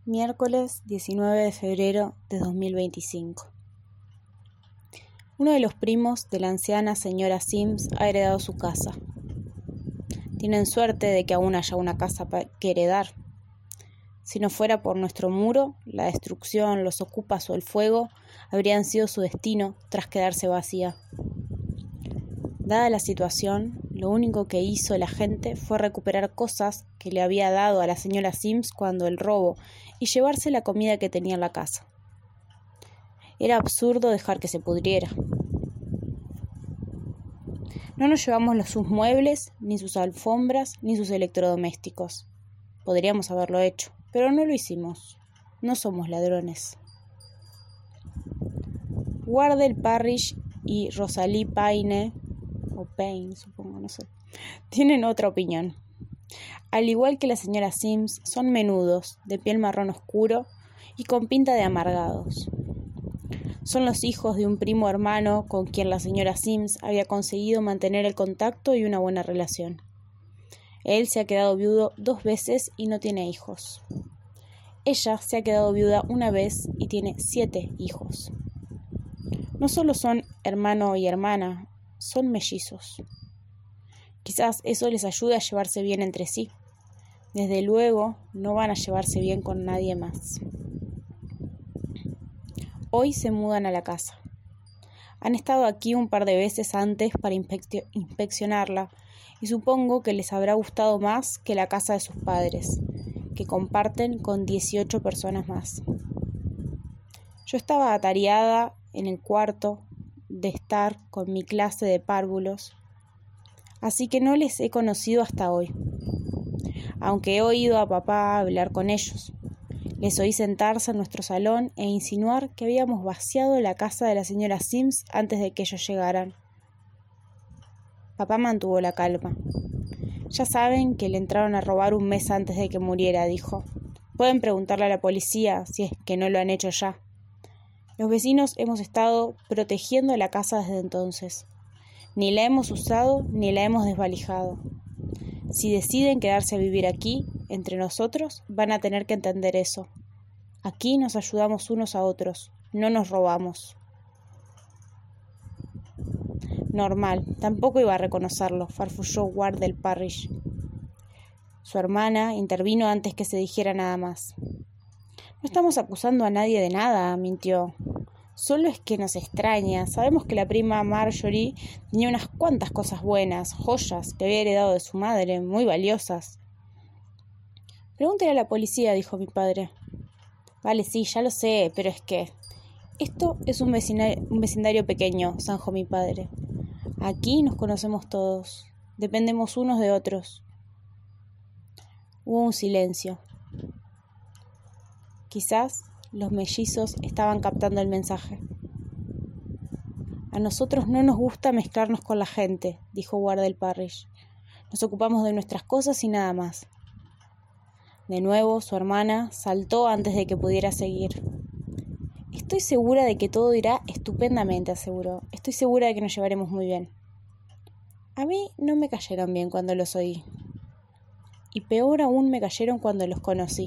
Miércoles 19 de febrero de 2025. Uno de los primos de la anciana señora Sims ha heredado su casa. Tienen suerte de que aún haya una casa que heredar. Si no fuera por nuestro muro, la destrucción, los ocupas o el fuego habrían sido su destino tras quedarse vacía. Dada la situación, lo único que hizo la gente fue recuperar cosas que le había dado a la señora Sims cuando el robo y llevarse la comida que tenía en la casa. Era absurdo dejar que se pudriera. No nos llevamos sus muebles, ni sus alfombras, ni sus electrodomésticos. Podríamos haberlo hecho, pero no lo hicimos. No somos ladrones. Wardell Parrish y Rosalie Payne, o Payne, supongo, no sé, tienen otra opinión. Al igual que la señora Sims, son menudos, de piel marrón oscuro y con pinta de amargados. Son los hijos de un primo hermano con quien la señora Sims había conseguido mantener el contacto y una buena relación. Él se ha quedado viudo 2 veces y no tiene hijos. Ella se ha quedado viuda 1 vez y tiene 7 hijos. No solo son hermano y hermana, son mellizos. Quizás eso les ayude a llevarse bien entre sí. Desde luego, no van a llevarse bien con nadie más. Hoy se mudan a la casa. Han estado aquí un par de veces antes para inspeccionarla y supongo que les habrá gustado más que la casa de sus padres, que comparten con 18 personas más. Yo estaba atareada en el cuarto de estar con mi clase de párvulos, así que no les he conocido hasta hoy, aunque he oído a papá hablar con ellos. Les oí sentarse en nuestro salón e insinuar que habíamos vaciado la casa de la señora Sims antes de que ellos llegaran. Papá mantuvo la calma. Ya saben que le entraron a robar 1 mes antes de que muriera, dijo. Pueden preguntarle a la policía si es que no lo han hecho ya. Los vecinos hemos estado protegiendo la casa desde entonces. Ni la hemos usado ni la hemos desvalijado. Si deciden quedarse a vivir aquí, entre nosotros, van a tener que entender eso. Aquí nos ayudamos unos a otros, no nos robamos. Normal, tampoco iba a reconocerlo, farfulló Wardell Parrish. Su hermana intervino antes que se dijera nada más. No estamos acusando a nadie de nada, mintió. Solo es que nos extraña. Sabemos que la prima Marjorie tenía unas cuantas cosas buenas, joyas que había heredado de su madre, muy valiosas. Pregúntele a la policía, dijo mi padre. Vale, sí, ya lo sé, pero es que... Esto es un vecindario pequeño, zanjó mi padre. Aquí nos conocemos todos. Dependemos unos de otros. Hubo un silencio. Quizás los mellizos estaban captando el mensaje. A nosotros no nos gusta mezclarnos con la gente, dijo Wardell Parrish. Nos ocupamos de nuestras cosas y nada más. De nuevo, su hermana saltó antes de que pudiera seguir. Estoy segura de que todo irá estupendamente, aseguró. Estoy segura de que nos llevaremos muy bien. A mí no me cayeron bien cuando los oí. Y peor aún me cayeron cuando los conocí.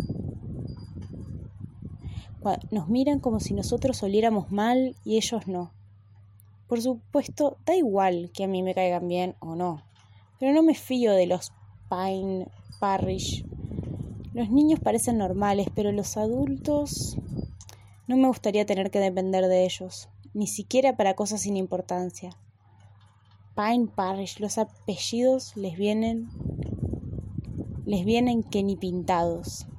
Nos miran como si nosotros oliéramos mal y ellos no. Por supuesto, da igual que a mí me caigan bien o no, pero no me fío de los Parrish. Los niños parecen normales, pero los adultos... No me gustaría tener que depender de ellos, ni siquiera para cosas sin importancia. Parrish, los apellidos les vienen que ni pintados.